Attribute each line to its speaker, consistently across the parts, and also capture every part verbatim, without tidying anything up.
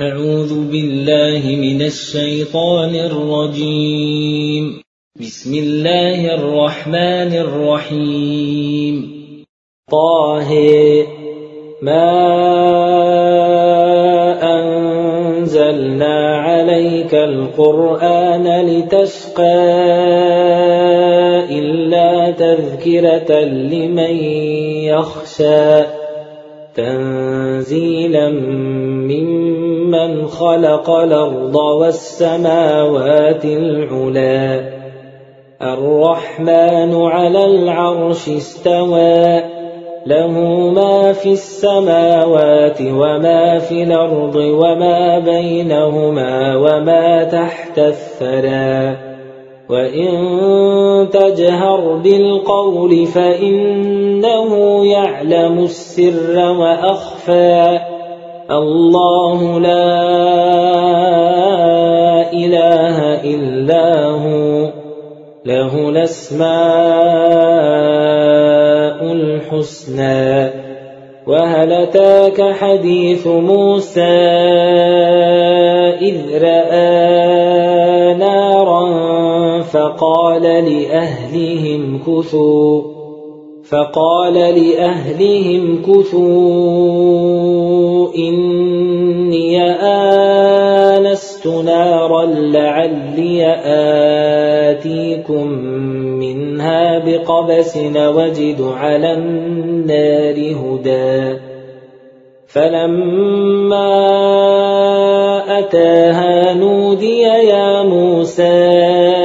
Speaker 1: أعوذ بالله من الشيطان الرجيم. بسم الله الرحمن الرحيم. طه ما أنزلنا عليك القرآن لتشقى إلا تذكرة لمن يخشى تنزيلا ممن خلق الأرض والسماوات العلى الرحمن على العرش استوى له ما في السماوات وما في الأرض وما بينهما وما تحت الثرى وإن تجهر بالقول فإنه يعلم السر وأخفى الله لا إله إلا هو له الأسماء الحسنى وهل أتاك حديث موسى إذ رأى نارا فقال لأهلهم كثوا فقال لأهلهم كثوا إني آنست نارا لعلي آتيكم منها بقبس وجد على النار هدى فلما أتاها نودي يا موسى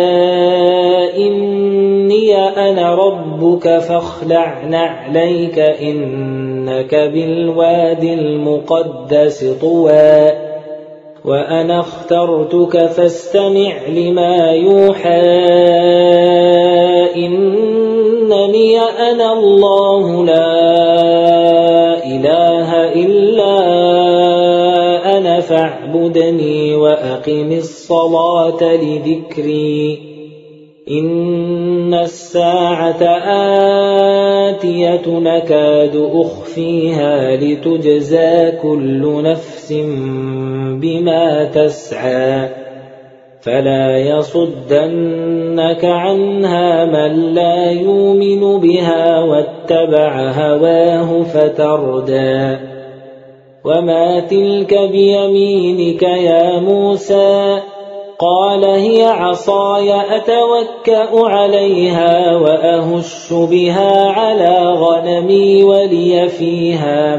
Speaker 1: إني أنا ربك فاخلع نعليك إنك بالواد المقدس طوى وأنا اخترتك فاستمع لما يوحى إنني أنا الله لا إله إلا أنا فاعبدني وأقم الصلاة لذكري إن الساعة آتية نكاد أخفيها لتجزى كل نفس بما تسعى فلا يصدنك عنها من لا يؤمن بها واتبع هواه فتردى وما تلك بيمينك يا موسى قال هي عصاي أتوكأ عليها وأهش بها على غنمي ولي فيها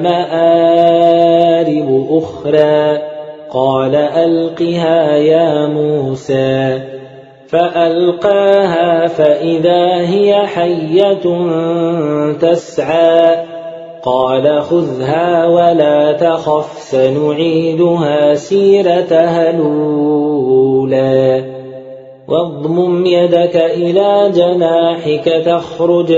Speaker 1: مآرب أخرى قال ألقها يا موسى فألقاها فإذا هي حية تسعى قال خذها ولا تخف سنعيدها سيرتها الأولى واضمم يدك إلى جناحك تخرج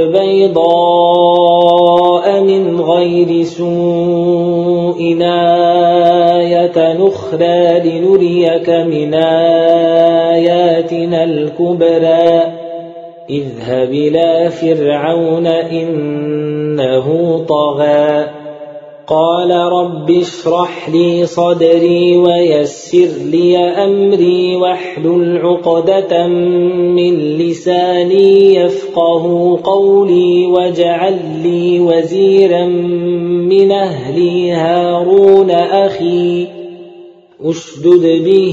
Speaker 1: بيضاء من غير سوء آية أخرى لنريك من آياتنا الكبرى اذهب إلى فرعون إنه طغى قال رب اشرح لي صدري ويسر لي أمري واحلل عقدة من لساني يفقه قولي واجعل لي وزيرا من أهلي هارون أخي أشدد به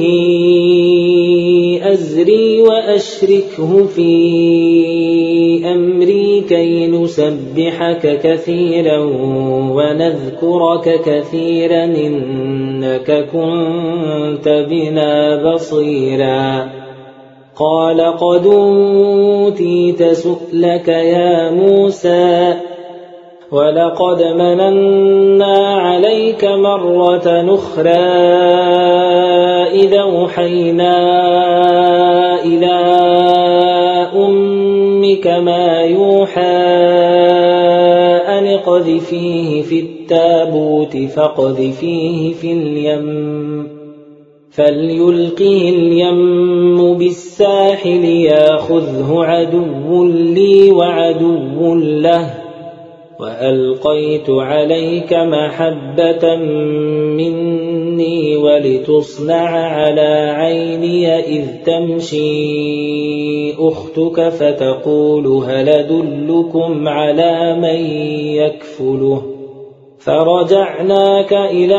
Speaker 1: أزري وأشركه في أمري كي نسبحك كثيرا ونذكرك كثيرا إنك كنت بنا بصيرا قال قد أوتيت سؤلك يا موسى ولقد مننا عليك مرة أخرى إذا أوحينا إلى أمك ما يوحى أن اقذفيه في التابوت فاقذفيه في اليم فليلقه اليم بالساحل ياخذه عدو لي وعدو له وألقيت عليك محبة مني ولتصنع على عيني إذ تمشي أختك فتقول هل أدلكم على من يكفله فرجعناك إلى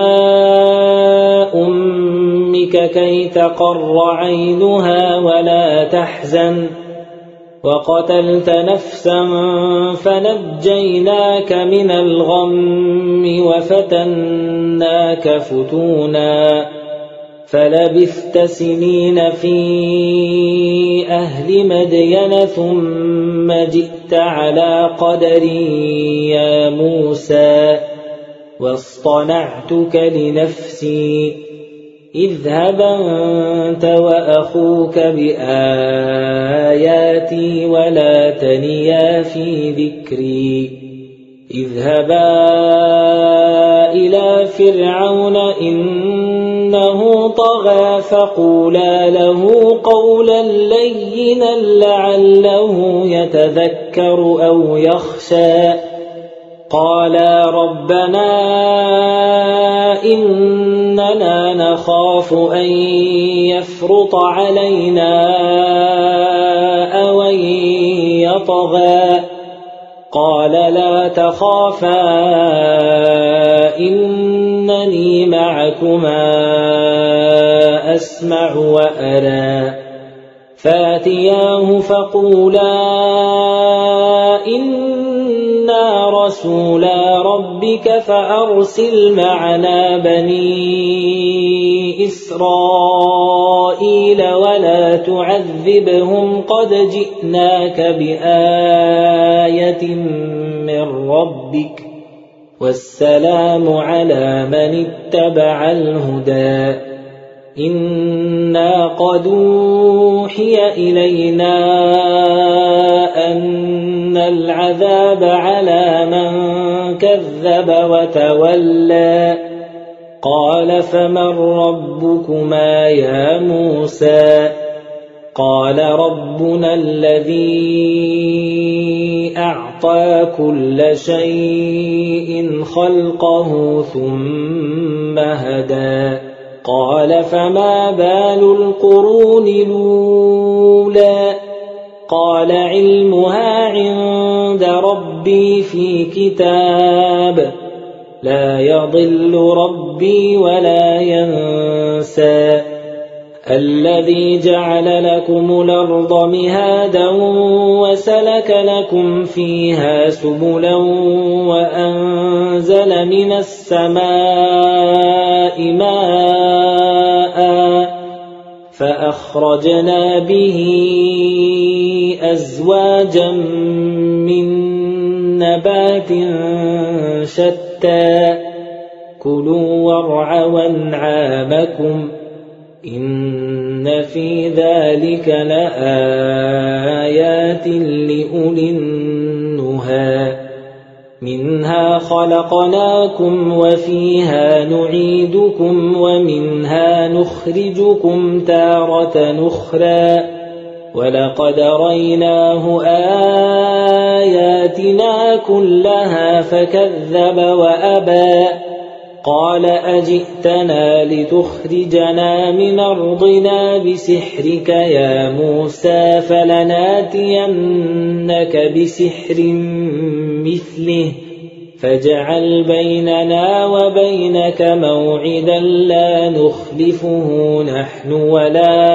Speaker 1: أمك كي تقر عينها ولا تحزن وقتلت نفسا فنجيناك من الغم وفتناك فتونا فلبثت سنين في أهل مدين ثم جئت على قدري يا موسى واصطنعتك لنفسي اذهب أنت وأخوك بآياتي ولا تنيا في ذكري اذهبا إلى فرعون إنه طغى فقولا له قولا لينا لعله يتذكر أو يخشى قالا ربنا إننا نخاف أن يفرط علينا أو أن يطغى قال لا تخافا إنني معكما أسمع وأرى فاتياه فقولا إنا رسولا ربك فأرسل معنا بني إسرائيل ولا تعذبهم قد جئناك بآية من ربك والسلام على من اتبع الهدى إنا قد أوحي إلينا أن العذاب على من كذب وتولى قال فمن ربكما يا موسى قال ربنا الذي أعطى كل شيء خلقه ثم هدى قال فما بال القرون الأولى قال علمها عند ربي في كتاب لا يضل ربي ولا ينسى الذي جعل لكم الأرض مهادا وسلك لكم فيها سبلا وأنزل من السماء ماء فأخرجنا به أزواجا من نبات شتى كلوا وارعوا أنعامكم إن في ذلك لآيات لأولي النهى منها خلقناكم وفيها نعيدكم ومنها نخرجكم تارة أخرى ولقد ريناه آياتنا كلها فكذب وأبى قال أجئتنا لتخرجنا من أرضنا بسحرك يا موسى فلناتينك بسحر مثله فاجعل بيننا وبينك موعدا لا نخلفه نحن ولا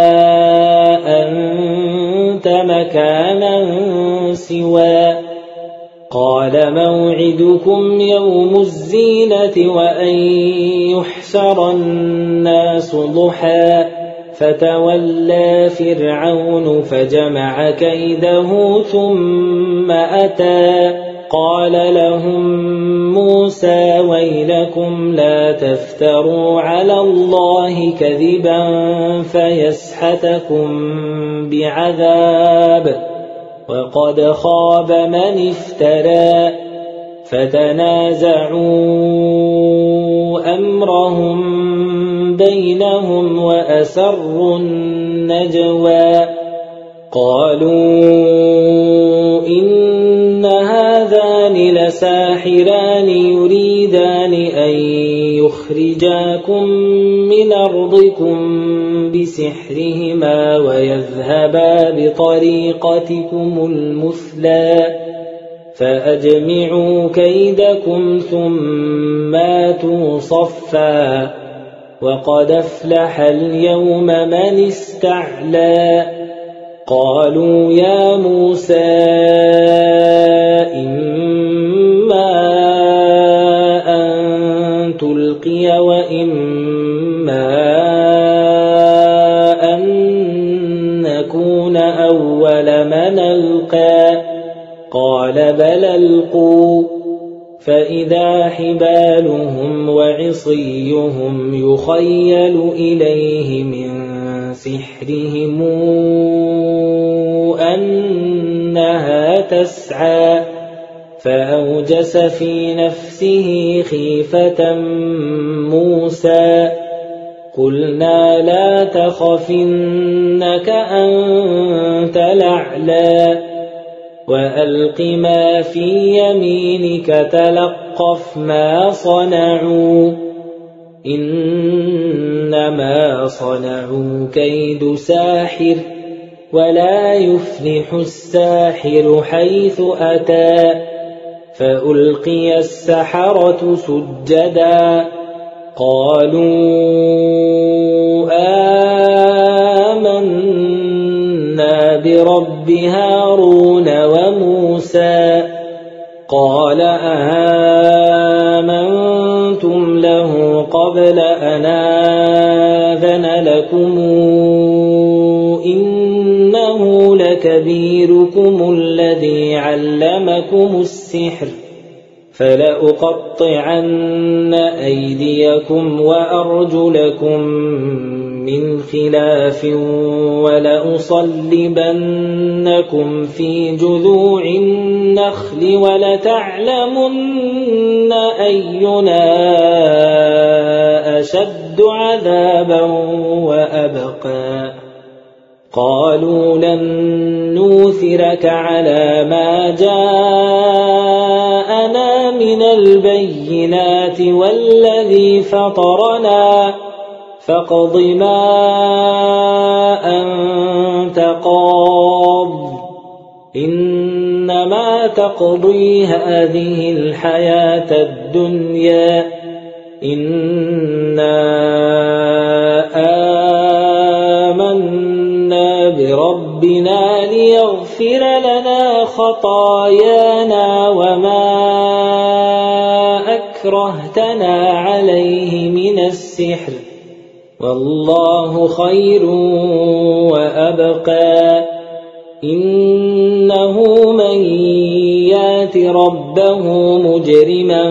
Speaker 1: أنت مكانا سوى قال موعدكم يوم الزينة وأن يحشر الناس ضحى فتولى فرعون فجمع كيده ثم أتى قال لهم موسى ويلكم لا تفتروا على الله كذبا فيسحتكم بعذاب وقد خاب من افترى فتنازعوا أمرهم بينهم وأسروا النجوى قالوا إن هذان يخرجاكم من أرضكم بسحرهما ويذهبا بطريقتكم المثلى فأجمعوا كيدكم ثم آتوا صفا وقد أفلح اليوم من استعلى قالوا يا موسى إما أن تلقي وإما أن نكون أول من ألقى قال بل ألقوا فإذا حبالهم وعصيهم يخيل إليه من سحرهم أنها تسعى فأوجس في نفسه خيفة موسى قلنا لا تخف إنك أنت الأعلى وألق ما في يمينك تلقف ما صنعوا إنما صنعوا كيد ساحر ولا يفلح الساحر حيث أتى فألقي السحرة سجدا قالوا آمنا برب هارون وموسى قال آمنتم له قبل أن آذن لكم إنه لكبيركم الذي علمكم السحر فلأقطعن أيديكم وأرجلكم من خلاف ولأصلبنكم في جذوع النخل ولتعلمن أينا أشد عذابا وأبقى قالوا لن نوثرك على ما جاءنا من البينات والذي فطرنا فاقض ما أنت قاض إنما تقضي هذه الحياة الدنيا إنا آمنا بربنا ليغفر لنا خطايانا وما أكرهتنا عليه من السحر والله خير وأبقى إنه من يات ربه مجرما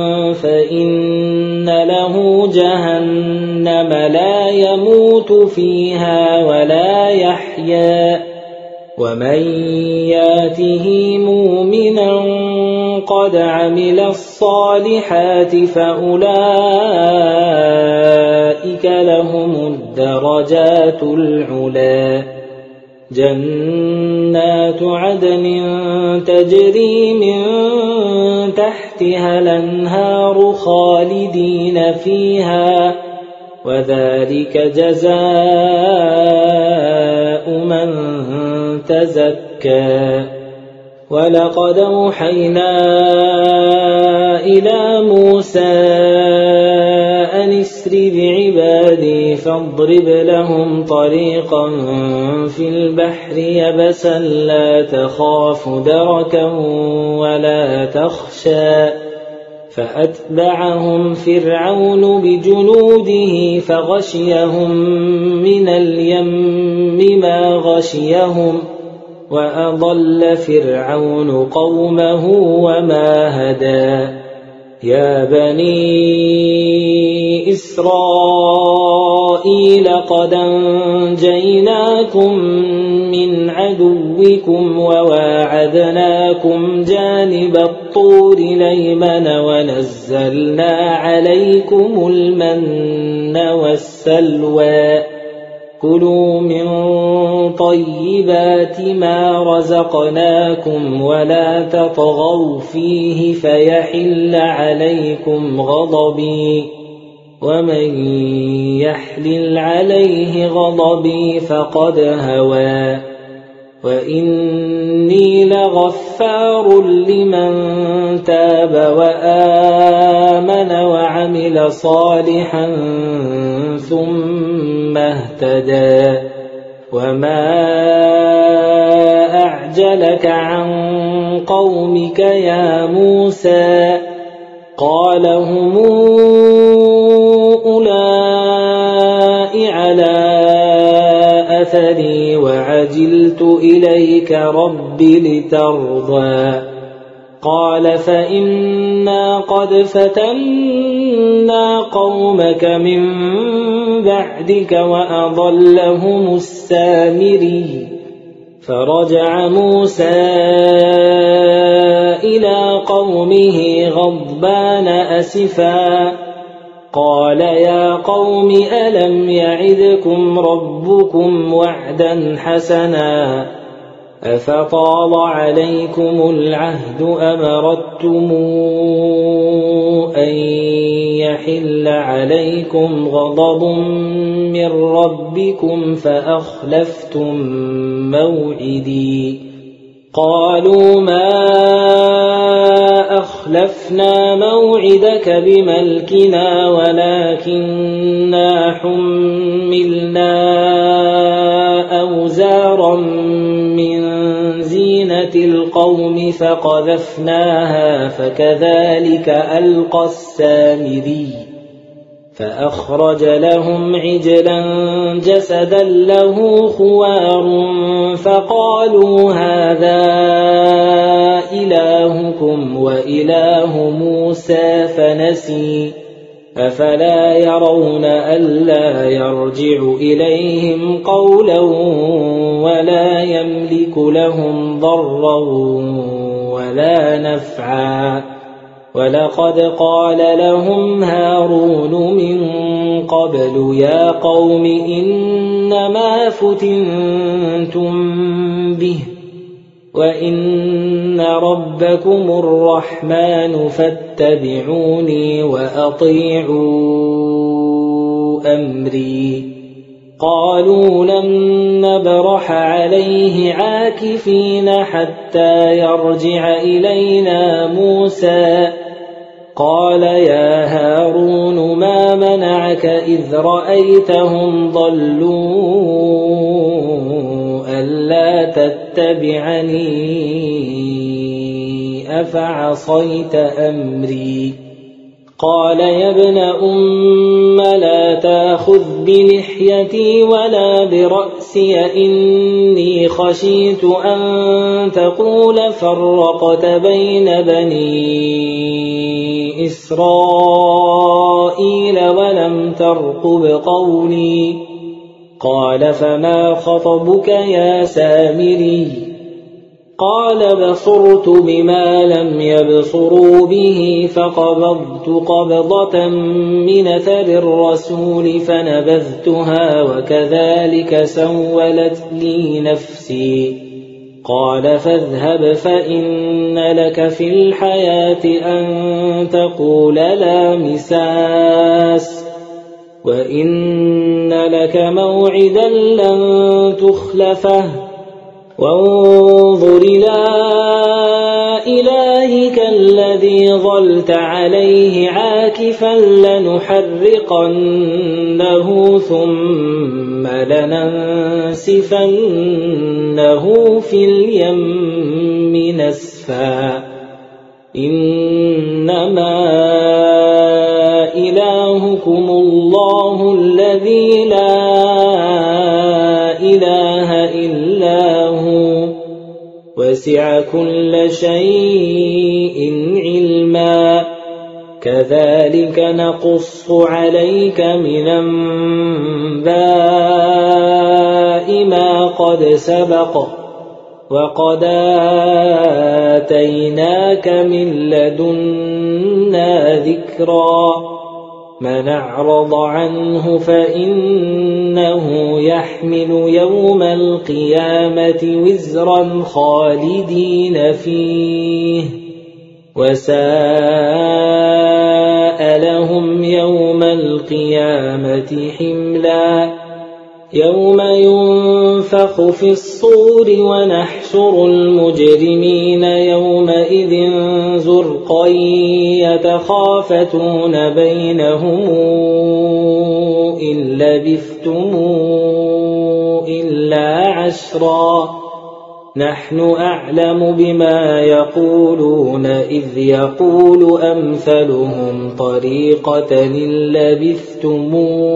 Speaker 1: فإن له جهنم لا يموت فيها ولا يحيا ومن ياته مؤمنا قد عمل الصالحات فأولئك لهم الدرجات العلى جنات عدن تجري من تحتها الأنهار خالدين فيها وذلك جزاء من تزكى ولقد أوحينا إلى موسى أن اسر بعبادي فاضرب لهم طريقا في البحر يبسا لا تخاف دركا ولا تخشى فأتبعهم فرعون بجنوده فغشيهم من اليم ما غشيهم وأضل فرعون قومه وما هدى يا بني إسرائيل قد أنجيناكم من عدوكم وواعدناكم جانب الطور الأيمن ونزلنا عليكم المن والسلوى كلوا من طيبات ما رزقناكم ولا تطغوا فيه فيحل عليكم غضبي ومن يحلل عليه غضبي فقد هوى وإني لغفار لمن تاب وآمن وعمل صالحا ثم اهتدى وما أعجلك عن قومك يا موسى قال هم أولئك على أثري وعجلت إليك رب لترضى قال فإنا قد فتنا قومك من بعدك وأضلهم السامري فرجع موسى إلى قومه غضبان أسفا قال يا قوم ألم يعدكم ربكم وعدا حسنا أفطال عليكم العهد أم أردتم أن يحل عليكم غضب من ربكم فأخلفتم موعدي قالوا ما أخلفنا موعدك بملكنا ولكننا حملنا أوزارا من زينة القوم فقذفناها فكذلك ألقى السامري فأخرج لهم عجلا جسدا له خوار فقالوا هذا إلهكم وإله موسى فنسي أفلا يرون ألا يرجع إليهم قولا ولا يملك لهم ضرا ولا نفعا ولقد قال لهم هارون من قبل يا قوم إنما فتنتم به وإن ربكم الرحمن فاتبعوني وأطيعوا أمري قالوا لن نبرح عليه عاكفين حتى يرجع إلينا موسى قال يا هارون ما منعك إذ رأيتهم ضلوا ألا تتبعني أفعصيت أمري قال يا ابن أم لا تأخذ بلحيتي ولا برأسي إني خشيت أن تقول فرقت بين بني إسرائيل ولم ترقب قولي قال فما خطبك يا سامري قال بصرت بما لم يبصروا به فقبضت قبضة من أثر الرسول فنبذتها وكذلك سولت لي نفسي قال فاذهب فإن لك في الحياة أن تقول لا مساس وإن لك موعدا لن تخلفه وانظر إلى إلهك الذي ظلت عليه عاكفا لنحرقنه ثم لننسفنه في اليم نسفا إنما إلهكم الله الذي لا إله إلا هو وسع كل شيء علما كذلك نقص عليك من أنباء ما قد سبق وقد آتيناك من لدنا ذكرا من أعرض عنه فإنه يحمل يوم القيامة وزرا خالدين فيه وساء وساء لهم يوم القيامة حملا يوم ينفخ في الصور ونحشر المجرمين يومئذ زرقا يتخافتون بينهم إن لبثتم إلا عشرا نحن أعلم بما يقولون إذ يقول أمثلهم طريقة إن لبثتم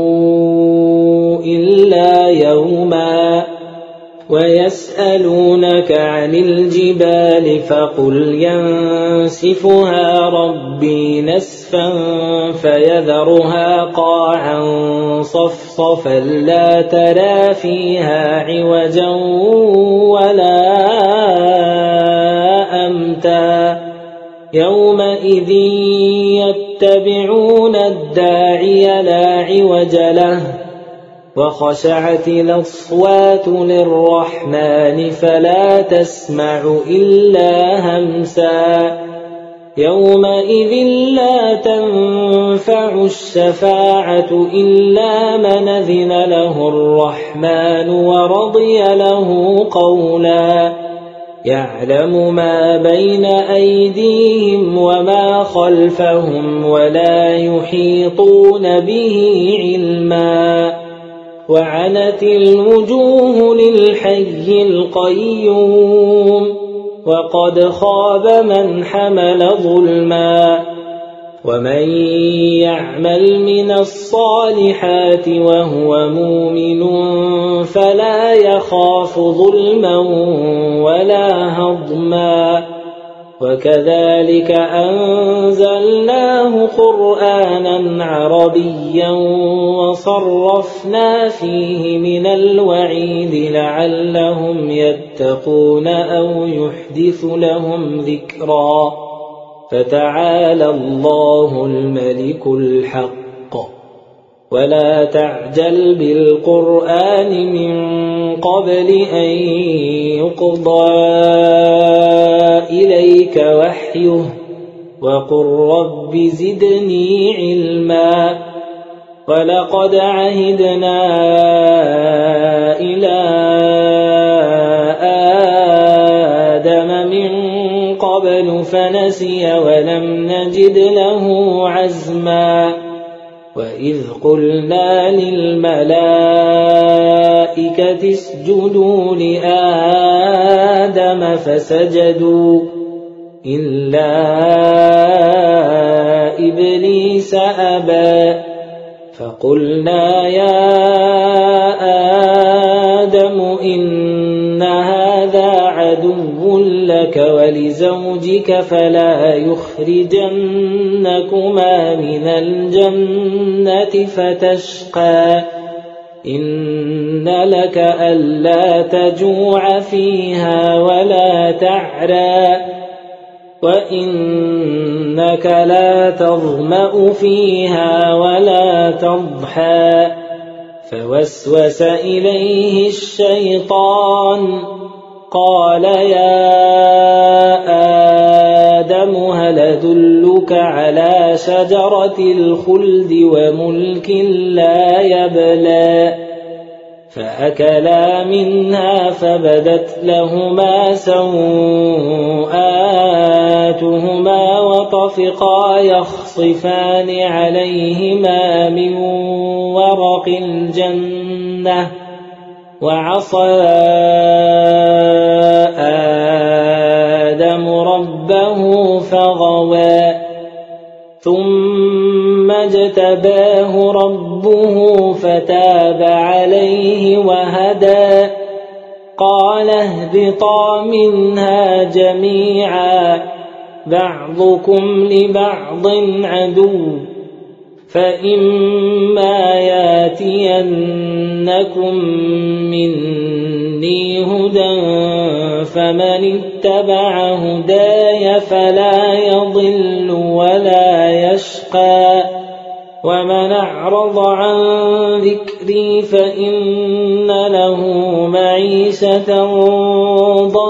Speaker 1: إلا يوما ويسألونك عن الجبال فقل ينسفها ربي نسفا فيذرها قاعا صفصفا لا ترى فيها عوجا ولا أمتا يومئذ يتبعون الداعي لا عوج له وخشعت الأصوات للرحمن فلا تسمع إلا همسا يومئذ لا تنفع الشفاعة إلا من أذن له الرحمن ورضي له قولا يعلم ما بين أيديهم وما خلفهم ولا يحيطون به علما وعنت الوجوه للحي القيوم وقد خاب من حمل ظلما ومن يعمل من الصالحات وهو مؤمن فلا يخاف ظلما ولا هضما وكذلك أنزلناه قرآنا عربيا وصرفنا فيه من الوعيد لعلهم يتقون أو يحدث لهم ذكرا فتعالى الله الملك الحق ولا تعجل بالقرآن من قبل أن يقضى إليك وحيه وقل رب زدني علما ولقد عهدنا إلى آدم من قبل فنسي ولم نجد له عزما وإذ قلنا للملائكة اسجدوا لآدم فسجدوا إلا إبليس أبى فقلنا يا آدم إن هذا عدو لك ولزوجك فلا يخرجنكما من الجنة فتشقى إن لك ألا تجوع فيها ولا تعرى وإنك لا تظمأ فيها ولا تضحى فوسوس إليه الشيطان قال يا آدم هل أدلك على شجرة الخلد وملك لا يبلى فأكلا منها فبدت لهما سوآتهما وطفقا يخصفان عليهما من ورق الجنة وعصى آدم ربه فغوى ثم اجتباه ربه فتاب عليه وهدى قال اهبطا منها جميعا بعضكم لبعض عدو فإما ياتينكم مني هدى فمن اتبع هداي فلا يضل ولا يشقى ومن أعرض عن ذكري فإن له معيشة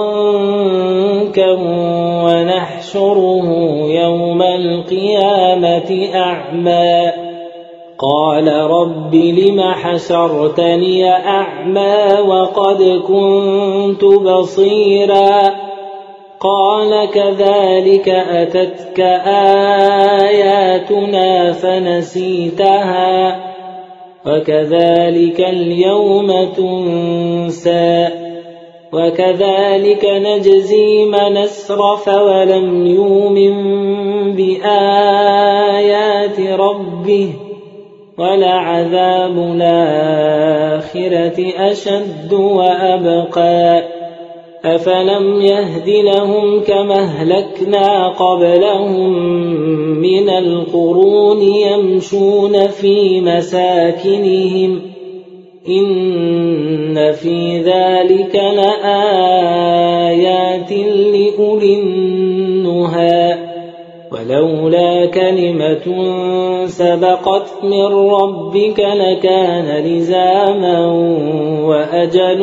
Speaker 1: ضنكا ونحشره يوم القيامة الآيات أعمى قال رب لم حشرتني أعمى وقد كنت بصيرا قال كذلك أتتك آياتنا فنسيتها وكذلك اليوم تنسى وكذلك نجزي من أسرف ولم يؤمن بآيات ربه ولعذاب الآخرة أشد وأبقى أفلم يهد لهم كما أهلكنا قبلهم من القرون يمشون في مساكنهم إن في ذلك لآيات لأولي النهى ولولا كلمة سبقت من ربك لكان لزاما وأجل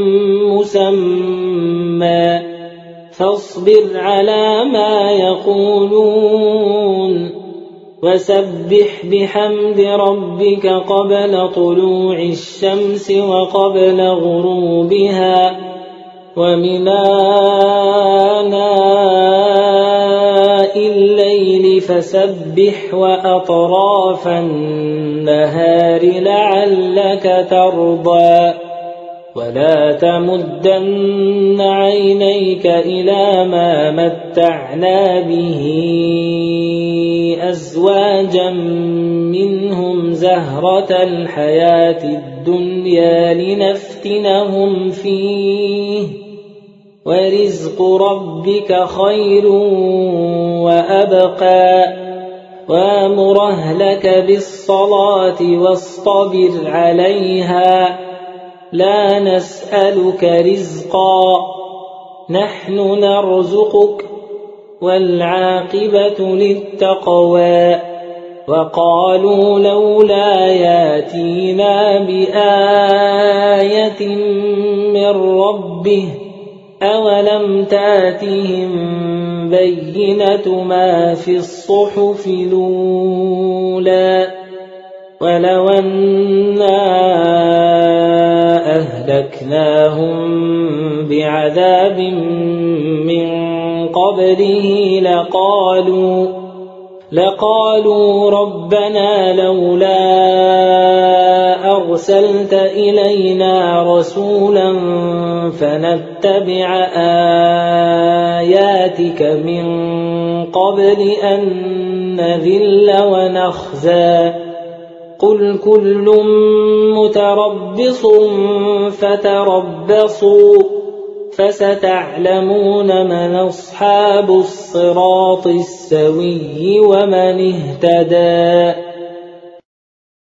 Speaker 1: مسمى فاصبر على ما يقولون وسبح بحمد ربك قبل طلوع الشمس وقبل غروبها ومن آناء الليل فسبح وأطراف النهار لعلك ترضى ولا تمدن عينيك إلى ما متعنا به أزواجا منهم زهرة الحياة الدنيا لنفتنهم فيه ورزق ربك خير وأبقى وامر أهلك بالصلاة واصطبر عليها لا نسألك رزقا نحن نرزقك والعاقبة للتقوى وقالوا لولا ياتينا بآية من ربه أولم تاتهم بينة ما في الصحف الأولى ولو أنا أهلكناهم بعذاب من قبله لقالوا لقالوا ربنا لولا أرسلت إلينا رسولا فنتبع آياتك من قبل أن نذل ونخزى قل كل متربص فتربصوا فستعلمون من أصحاب الصراط السوي ومن اهتدى